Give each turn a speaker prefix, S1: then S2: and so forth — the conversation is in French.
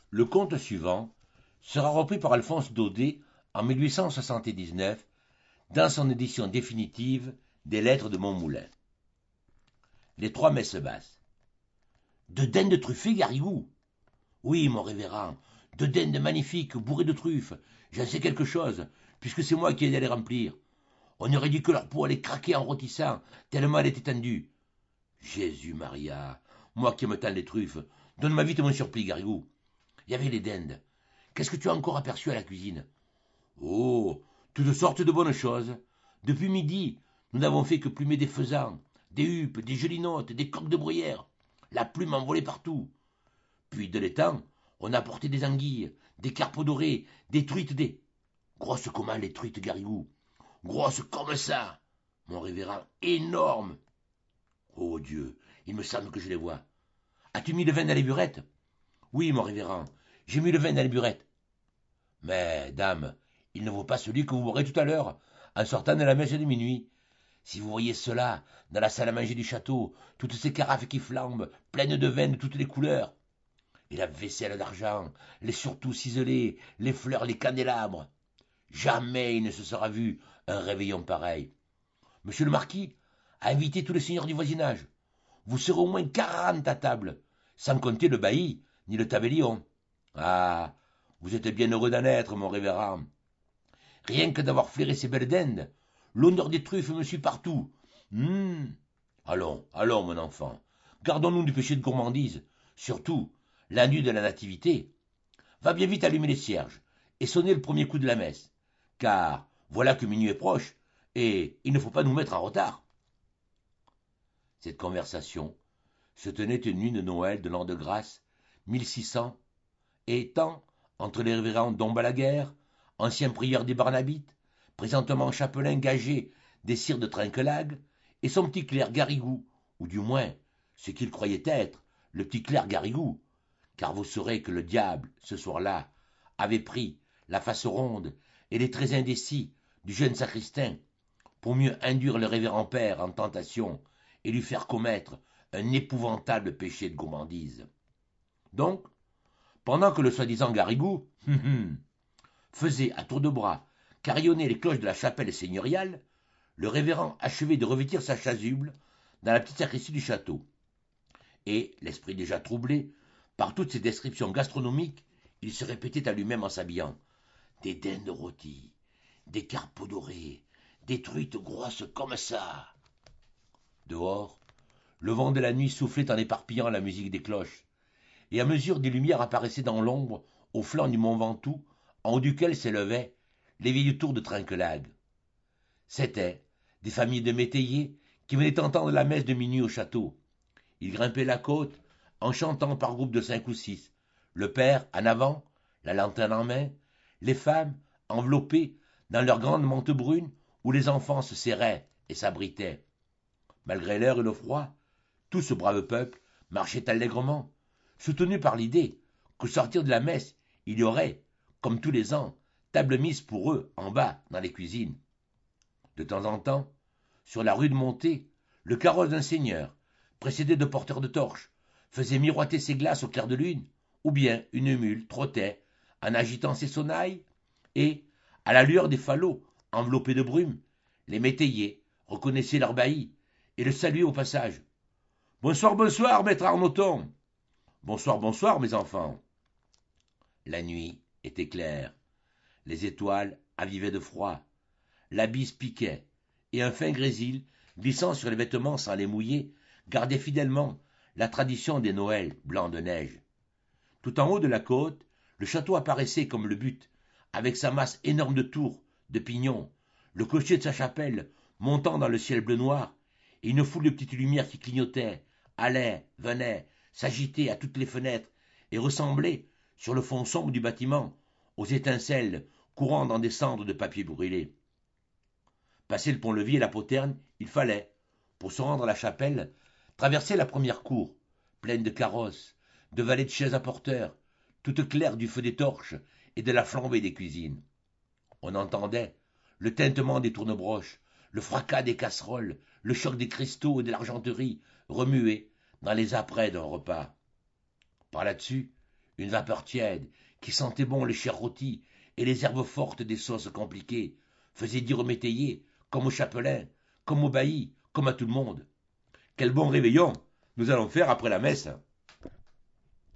S1: Le conte suivant sera repris par Alphonse Daudet en 1879 dans son édition définitive des Lettres de Montmoulin. Les trois messes basses. De dindes truffées, Garrigou? Oui, mon révérend, de dindes magnifiques, bourrées de truffes. J'en sais quelque chose, puisque c'est moi qui ai aidé à les remplir. On aurait dit que leur peau allait craquer en rôtissant, tellement elle était tendue. Jésus Maria, moi qui aime tant les truffes, donne-moi vite mon surplis, Garrigou. Il y avait les dindes. Qu'est-ce que tu as encore aperçu à la cuisine? Oh, toutes sortes de bonnes choses. Depuis midi, nous n'avons fait que plumer des faisans, des huppes, des gelinottes, des coqs de bruyère. La plume envolait partout. Puis de l'étang, on a apporté des anguilles, des carpes dorés, des truites, des... Grosses comment les truites, Garrigou? Grosses comme ça, mon révérend, énormes. Oh Dieu, il me semble que je les vois. As-tu mis le vin dans les burettes? Oui, mon révérend, j'ai mis le vin dans les burettes. Mais, dame, il ne vaut pas celui que vous boirez tout à l'heure, en sortant de la messe de minuit. Si vous voyez cela, dans la salle à manger du château, toutes ces carafes qui flambent, pleines de vin de toutes les couleurs, et la vaisselle d'argent, les surtouts ciselés, les fleurs, les candélabres. Jamais il ne se sera vu un réveillon pareil. Monsieur le marquis a invité tous les seigneurs du voisinage. Vous serez au moins 40 à table, sans compter le bailli ni le tabellion. Ah, vous êtes bien heureux d'en être, mon révérend. Rien que d'avoir flairé ces belles dindes, l'odeur des truffes me suit partout. Allons, allons, mon enfant, gardons-nous du péché de gourmandise, surtout la nuit de la nativité. Va bien vite allumer les cierges et sonner le premier coup de la messe, car voilà que minuit est proche, et il ne faut pas nous mettre en retard. Cette conversation se tenait une nuit de Noël de l'an de grâce 1600, et étant entre les révérends Dom Balaguer, ancien prieur des Barnabites, présentement chapelain gagé des sires de Trinquelague, et son petit clerc Garrigou, ou du moins ce qu'il croyait être le petit clerc Garrigou, car vous saurez que le diable, ce soir-là, avait pris la face ronde et les traits indécis du jeune sacristain pour mieux induire le révérend père en tentation et lui faire commettre un épouvantable péché de gourmandise. Donc, pendant que le soi-disant Garrigou faisait à tour de bras carillonner les cloches de la chapelle seigneuriale, le révérend achevait de revêtir sa chasuble dans la petite sacristie du château. Et, l'esprit déjà troublé par toutes ces descriptions gastronomiques, il se répétait à lui-même en s'habillant: des dindes rôties, des carpeaux dorés, des truites grosses comme ça. Dehors, le vent de la nuit soufflait en éparpillant la musique des cloches, et à mesure des lumières apparaissaient dans l'ombre au flanc du mont Ventoux, en haut duquel s'élevaient les vieilles tours de Trinquelague. C'étaient des familles de métayers qui venaient entendre la messe de minuit au château. Ils grimpaient la côte en chantant par groupes de 5 ou 6, le père en avant, la lanterne en main, les femmes enveloppées dans leurs grandes mantes brunes où les enfants se serraient et s'abritaient. Malgré l'air et le froid, tout ce brave peuple marchait allègrement, soutenu par l'idée qu'au sortir de la messe, il y aurait, comme tous les ans, table mise pour eux en bas dans les cuisines. De temps en temps, sur la rue de Montée, le carrosse d'un seigneur, précédé de porteurs de torches, faisait miroiter ses glaces au clair de lune, ou bien une mule trottait en agitant ses sonnailles, et, à la lueur des falots enveloppés de brume, les métayers reconnaissaient leur bailli et le saluaient au passage. « Bonsoir, bonsoir, maître Arnoton !»« Bonsoir, bonsoir, mes enfants !» La nuit était claire, les étoiles avivaient de froid, la bise piquait, et un fin grésil, glissant sur les vêtements sans les mouiller, gardait fidèlement la tradition des Noëls blancs de neige. Tout en haut de la côte, le château apparaissait comme le but, avec sa masse énorme de tours, de pignons, le clocher de sa chapelle montant dans le ciel bleu noir, et une foule de petites lumières qui clignotaient, allaient, venaient, s'agitaient à toutes les fenêtres, et ressemblaient, sur le fond sombre du bâtiment, aux étincelles courant dans des cendres de papier brûlé. Passer le pont-levis et la poterne, il fallait, pour se rendre à la chapelle, traverser la première cour, pleine de carrosses, de valets de chaises à porteurs, toutes claires du feu des torches et de la flambée des cuisines. On entendait le tintement des tournebroches, le fracas des casseroles, le choc des cristaux et de l'argenterie remués dans les apprêts d'un repas. Par là-dessus, Une vapeur tiède, qui sentait bon les chairs rôties et les herbes fortes des sauces compliquées, faisait dire au métayer, comme au chapelain, comme au bailli, comme à tout le monde: quel bon réveillon nous allons faire après la messe!